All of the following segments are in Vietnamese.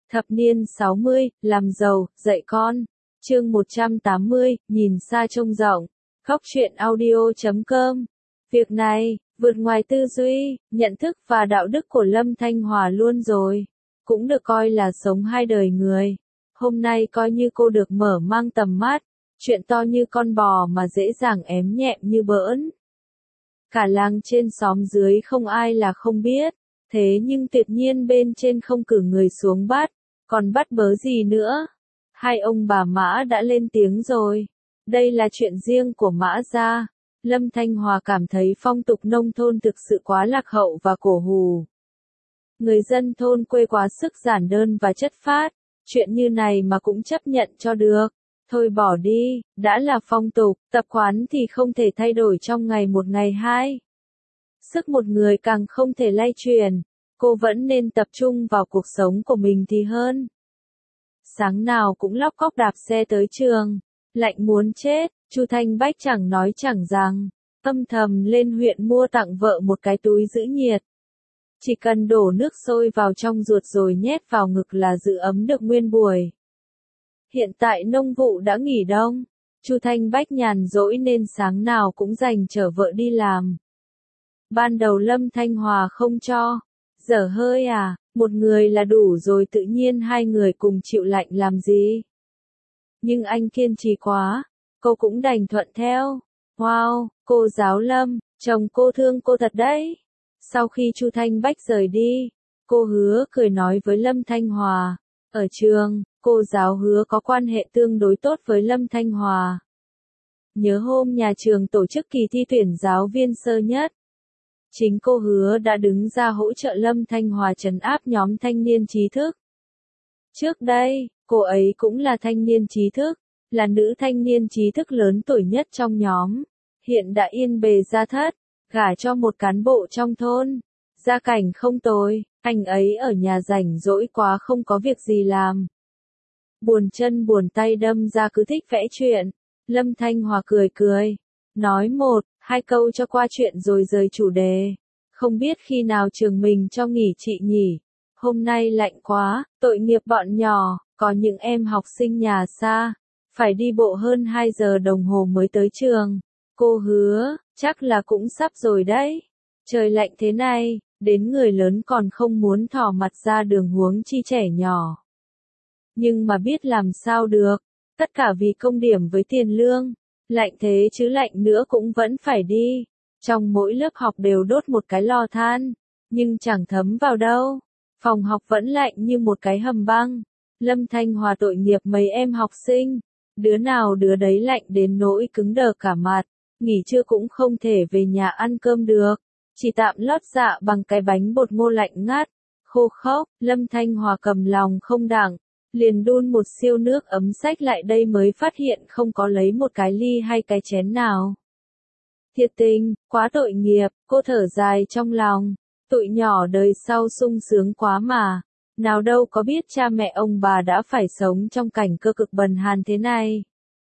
Thập niên 60, làm giàu, dạy con. Chương 180, nhìn xa trông rộng. Góc truyện audio.com. Việc này, vượt ngoài tư duy, nhận thức và đạo đức của Lâm Thanh Hòa luôn rồi. Cũng được coi là sống hai đời người. Hôm nay coi như cô được mở mang tầm mắt. Chuyện to như con bò mà dễ dàng ém nhẹm như bỡn. Cả làng trên xóm dưới không ai là không biết. Thế nhưng tuyệt nhiên bên trên không cử người xuống bắt. Còn bắt bớ gì nữa? Hai ông bà Mã đã lên tiếng rồi. Đây là chuyện riêng của Mã gia. Lâm Thanh Hòa cảm thấy phong tục nông thôn thực sự quá lạc hậu và cổ hủ. Người dân thôn quê quá sức giản đơn và chất phác. Chuyện như này mà cũng chấp nhận cho được. Thôi bỏ đi, đã là phong tục, tập quán thì không thể thay đổi trong ngày một ngày hai. Sức một người càng không thể lay truyền. Cô vẫn nên tập trung vào cuộc sống của mình thì hơn. Sáng nào cũng lóc cóc đạp xe tới trường. Lạnh muốn chết, Chu Thanh Bách chẳng nói chẳng rằng. Âm thầm lên huyện mua tặng vợ một cái túi giữ nhiệt. Chỉ cần đổ nước sôi vào trong ruột rồi nhét vào ngực là giữ ấm được nguyên buổi. Hiện tại nông vụ đã nghỉ đông. Chu Thanh Bách nhàn rỗi nên sáng nào cũng dành chở vợ đi làm. Ban đầu Lâm Thanh Hòa không cho. Dở hơi à, một người là đủ rồi, tự nhiên hai người cùng chịu lạnh làm gì. Nhưng anh kiên trì quá, cô cũng đành thuận theo. Wow, cô giáo Lâm, chồng cô thương cô thật đấy. Sau khi Chu Thanh Bách rời đi, cô Hứa cười nói với Lâm Thanh Hòa. Ở trường, cô giáo Hứa có quan hệ tương đối tốt với Lâm Thanh Hòa. Nhớ hôm nhà trường tổ chức kỳ thi tuyển giáo viên sơ nhất. Chính cô Hứa đã đứng ra hỗ trợ Lâm Thanh Hòa trấn áp nhóm thanh niên trí thức. Trước đây, cô ấy cũng là thanh niên trí thức, là nữ thanh niên trí thức lớn tuổi nhất trong nhóm. Hiện đã yên bề gia thất, gả cho một cán bộ trong thôn. Gia cảnh không tồi, anh ấy ở nhà rảnh rỗi quá không có việc gì làm. Buồn chân buồn tay đâm ra cứ thích vẽ chuyện. Lâm Thanh Hòa cười cười, nói một, hai câu cho qua chuyện rồi rời chủ đề. Không biết khi nào trường mình cho nghỉ chị nhỉ? Hôm nay lạnh quá, tội nghiệp bọn nhỏ, có những em học sinh nhà xa, phải đi bộ hơn 2 giờ đồng hồ mới tới trường. Cô Hứa, chắc là cũng sắp rồi đấy. Trời lạnh thế này, đến người lớn còn không muốn thò mặt ra đường huống chi trẻ nhỏ. Nhưng mà biết làm sao được, tất cả vì công điểm với tiền lương. Lạnh thế chứ lạnh nữa cũng vẫn phải đi. Trong mỗi lớp học đều đốt một cái lò than, nhưng chẳng thấm vào đâu. Phòng học vẫn lạnh như một cái hầm băng. Lâm Thanh Hòa tội nghiệp mấy em học sinh. Đứa nào đứa đấy lạnh đến nỗi cứng đờ cả mặt. Nghỉ trưa cũng không thể về nhà ăn cơm được. Chỉ tạm lót dạ bằng cái bánh bột ngô lạnh ngắt. Khô khốc, Lâm Thanh Hòa cầm lòng không đặng. Liền đun một siêu nước ấm xách lại đây mới phát hiện không có lấy một cái ly hay cái chén nào. Thiệt tình, quá tội nghiệp, cô thở dài trong lòng. Tụi nhỏ đời sau sung sướng quá mà. Nào đâu có biết cha mẹ ông bà đã phải sống trong cảnh cơ cực bần hàn thế này.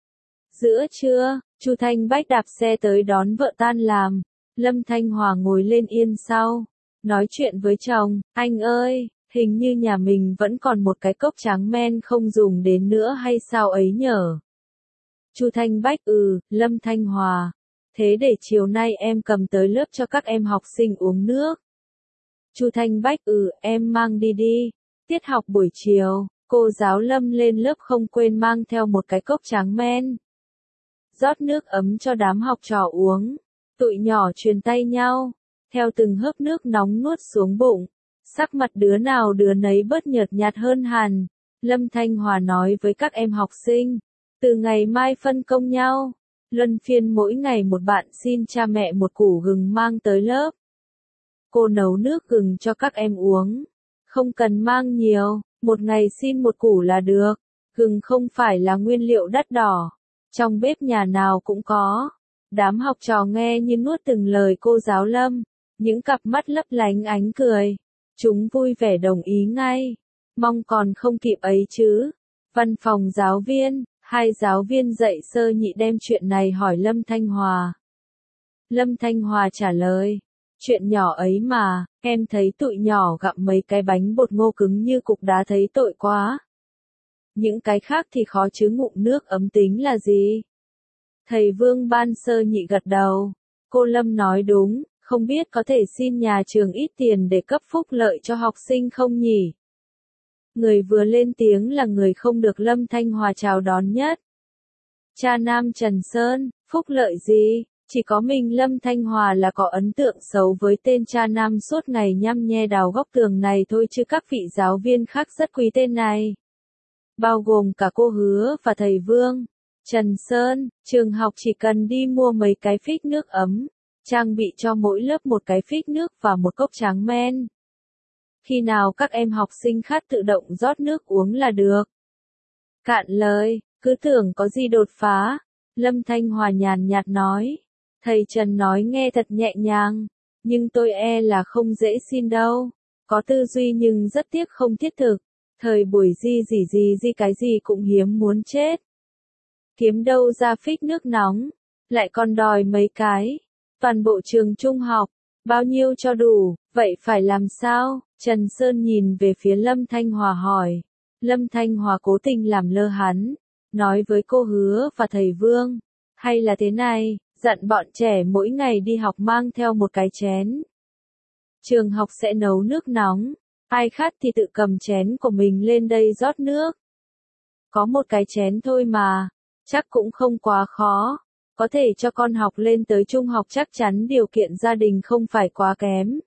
Giữa trưa, Chu Thanh Bách đạp xe tới đón vợ tan làm. Lâm Thanh Hòa ngồi lên yên sau. Nói chuyện với chồng, anh ơi, hình như nhà mình vẫn còn một cái cốc tráng men không dùng đến nữa hay sao ấy nhở? Chu Thanh Bách Lâm Thanh Hòa. Thế để chiều nay em cầm tới lớp cho các em học sinh uống nước. Chu Thanh Bách em mang đi đi. Tiết học buổi chiều, cô giáo Lâm lên lớp không quên mang theo một cái cốc tráng men. Rót nước ấm cho đám học trò uống. Tụi nhỏ truyền tay nhau, theo từng hớp nước nóng nuốt xuống bụng. Sắc mặt đứa nào đứa nấy bớt nhợt nhạt hơn hẳn. Lâm Thanh Hòa nói với các em học sinh. Từ ngày mai phân công nhau. Luân phiên mỗi ngày một bạn xin cha mẹ một củ gừng mang tới lớp. Cô nấu nước gừng cho các em uống. Không cần mang nhiều, một ngày xin một củ là được. Gừng không phải là nguyên liệu đắt đỏ. Trong bếp nhà nào cũng có. Đám học trò nghe như nuốt từng lời cô giáo Lâm. Những cặp mắt lấp lánh ánh cười. Chúng vui vẻ đồng ý ngay. Mong còn không kịp ấy chứ. Văn phòng giáo viên, hai giáo viên dạy sơ nhị đem chuyện này hỏi Lâm Thanh Hòa. Lâm Thanh Hòa trả lời. Chuyện nhỏ ấy mà, em thấy tụi nhỏ gặm mấy cái bánh bột ngô cứng như cục đá thấy tội quá. Những cái khác thì khó chứ, ngụm nước ấm tính là gì? Thầy Vương Ban Sơ Nhị gật đầu. Cô Lâm nói đúng, không biết có thể xin nhà trường ít tiền để cấp phúc lợi cho học sinh không nhỉ? Người vừa lên tiếng là người không được Lâm Thanh Hòa chào đón nhất. Cha nam Trần Sơn, phúc lợi gì? Chỉ có mình Lâm Thanh Hòa là có ấn tượng xấu với tên cha nam suốt ngày nhăm nhe đào góc tường này thôi, chứ các vị giáo viên khác rất quý tên này. Bao gồm cả cô Hứa và thầy Vương. Trần Sơn, trường học chỉ cần đi mua mấy cái phích nước ấm, trang bị cho mỗi lớp một cái phích nước và một cốc tráng men. Khi nào các em học sinh khát tự động rót nước uống là được. Cạn lời, cứ tưởng có gì đột phá. Lâm Thanh Hòa nhàn nhạt nói. Thầy Trần nói nghe thật nhẹ nhàng, nhưng tôi e là không dễ xin đâu. Có tư duy nhưng rất tiếc không thiết thực. Thời buổi gì cái gì cũng hiếm muốn chết. Kiếm đâu ra phích nước nóng, lại còn đòi mấy cái. Toàn bộ trường trung học, bao nhiêu cho đủ, vậy phải làm sao? Trần Sơn nhìn về phía Lâm Thanh Hòa hỏi. Lâm Thanh Hòa cố tình làm lơ hắn, nói với cô Hứa và thầy Vương. Hay là thế này, dặn bọn trẻ mỗi ngày đi học mang theo một cái chén. Trường học sẽ nấu nước nóng, ai khát thì tự cầm chén của mình lên đây rót nước. Có một cái chén thôi mà, chắc cũng không quá khó. Có thể cho con học lên tới trung học, chắc chắn điều kiện gia đình không phải quá kém.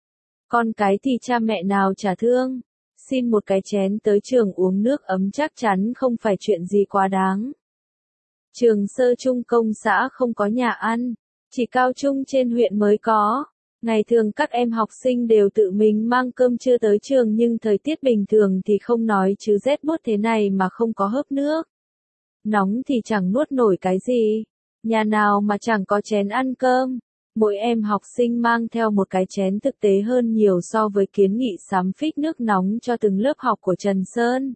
Con cái thì cha mẹ nào chả thương, xin một cái chén tới trường uống nước ấm chắc chắn không phải chuyện gì quá đáng. Trường sơ trung công xã không có nhà ăn, chỉ cao trung trên huyện mới có. Ngày thường các em học sinh đều tự mình mang cơm trưa tới trường, nhưng thời tiết bình thường thì không nói chứ rét buốt thế này mà không có hớp nước. Nóng thì chẳng nuốt nổi cái gì. Nhà nào mà chẳng có chén ăn cơm. Mỗi em học sinh mang theo một cái chén thực tế hơn nhiều so với kiến nghị sắm phích nước nóng cho từng lớp học của Trần Sơn.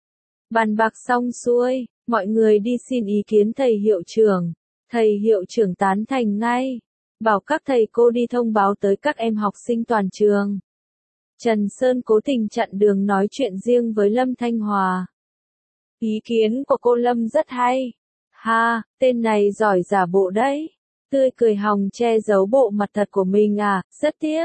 Bàn bạc xong xuôi, mọi người đi xin ý kiến thầy hiệu trưởng. Thầy hiệu trưởng tán thành ngay, bảo các thầy cô đi thông báo tới các em học sinh toàn trường. Trần Sơn cố tình chặn đường nói chuyện riêng với Lâm Thanh Hòa. Ý kiến của cô Lâm rất hay. Ha, tên này giỏi giả bộ đấy. Tươi cười hòng che giấu bộ mặt thật của mình à, rất tiếc.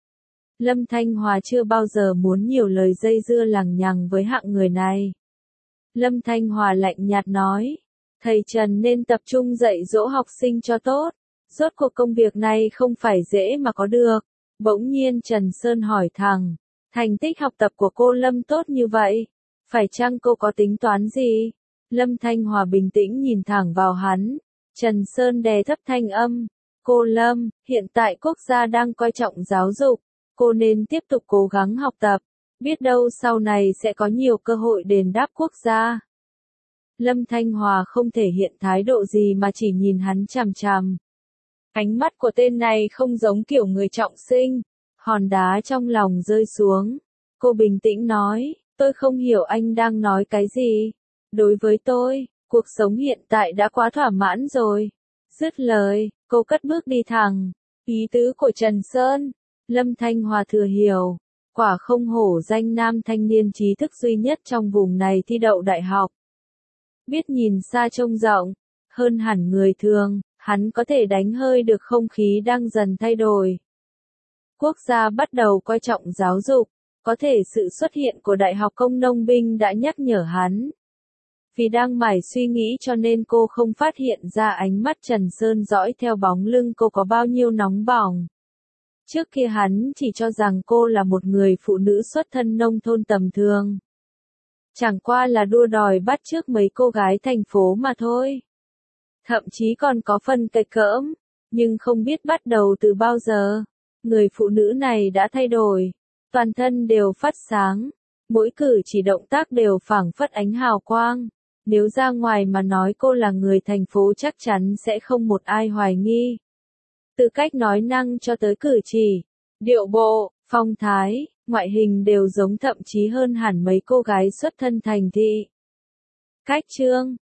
Lâm Thanh Hòa chưa bao giờ muốn nhiều lời dây dưa lằng nhằng với hạng người này. Lâm Thanh Hòa lạnh nhạt nói, thầy Trần nên tập trung dạy dỗ học sinh cho tốt. Rốt cuộc công việc này không phải dễ mà có được. Bỗng nhiên Trần Sơn hỏi thẳng, thành tích học tập của cô Lâm tốt như vậy, phải chăng cô có tính toán gì? Lâm Thanh Hòa bình tĩnh nhìn thẳng vào hắn. Trần Sơn đè thấp thanh âm. Cô Lâm, hiện tại quốc gia đang coi trọng giáo dục. Cô nên tiếp tục cố gắng học tập. Biết đâu sau này sẽ có nhiều cơ hội đền đáp quốc gia. Lâm Thanh Hòa không thể hiện thái độ gì mà chỉ nhìn hắn chằm chằm. Ánh mắt của tên này không giống kiểu người trọng sinh. Hòn đá trong lòng rơi xuống. Cô bình tĩnh nói, tôi không hiểu anh đang nói cái gì. Đối với tôi, cuộc sống hiện tại đã quá thỏa mãn rồi. Dứt lời, cô cất bước đi thẳng. Ý tứ của Trần Sơn, Lâm Thanh Hòa thừa hiểu. Quả không hổ danh nam thanh niên trí thức duy nhất trong vùng này thi đậu đại học. Biết nhìn xa trông rộng, hơn hẳn người thường, hắn có thể đánh hơi được không khí đang dần thay đổi. Quốc gia bắt đầu coi trọng giáo dục, có thể sự xuất hiện của Đại học Công Nông binh đã nhắc nhở hắn. Vì đang mải suy nghĩ cho nên cô không phát hiện ra ánh mắt Trần Sơn dõi theo bóng lưng cô có bao nhiêu nóng bỏng. Trước kia hắn chỉ cho rằng cô là một người phụ nữ xuất thân nông thôn tầm thường. Chẳng qua là đua đòi bắt chước mấy cô gái thành phố mà thôi. Thậm chí còn có phần cạch cỡm, nhưng không biết bắt đầu từ bao giờ. Người phụ nữ này đã thay đổi, toàn thân đều phát sáng, mỗi cử chỉ động tác đều phảng phất ánh hào quang. Nếu ra ngoài mà nói cô là người thành phố chắc chắn sẽ không một ai hoài nghi. Từ cách nói năng cho tới cử chỉ, điệu bộ, phong thái, ngoại hình đều giống, thậm chí hơn hẳn mấy cô gái xuất thân thành thị. Cách chương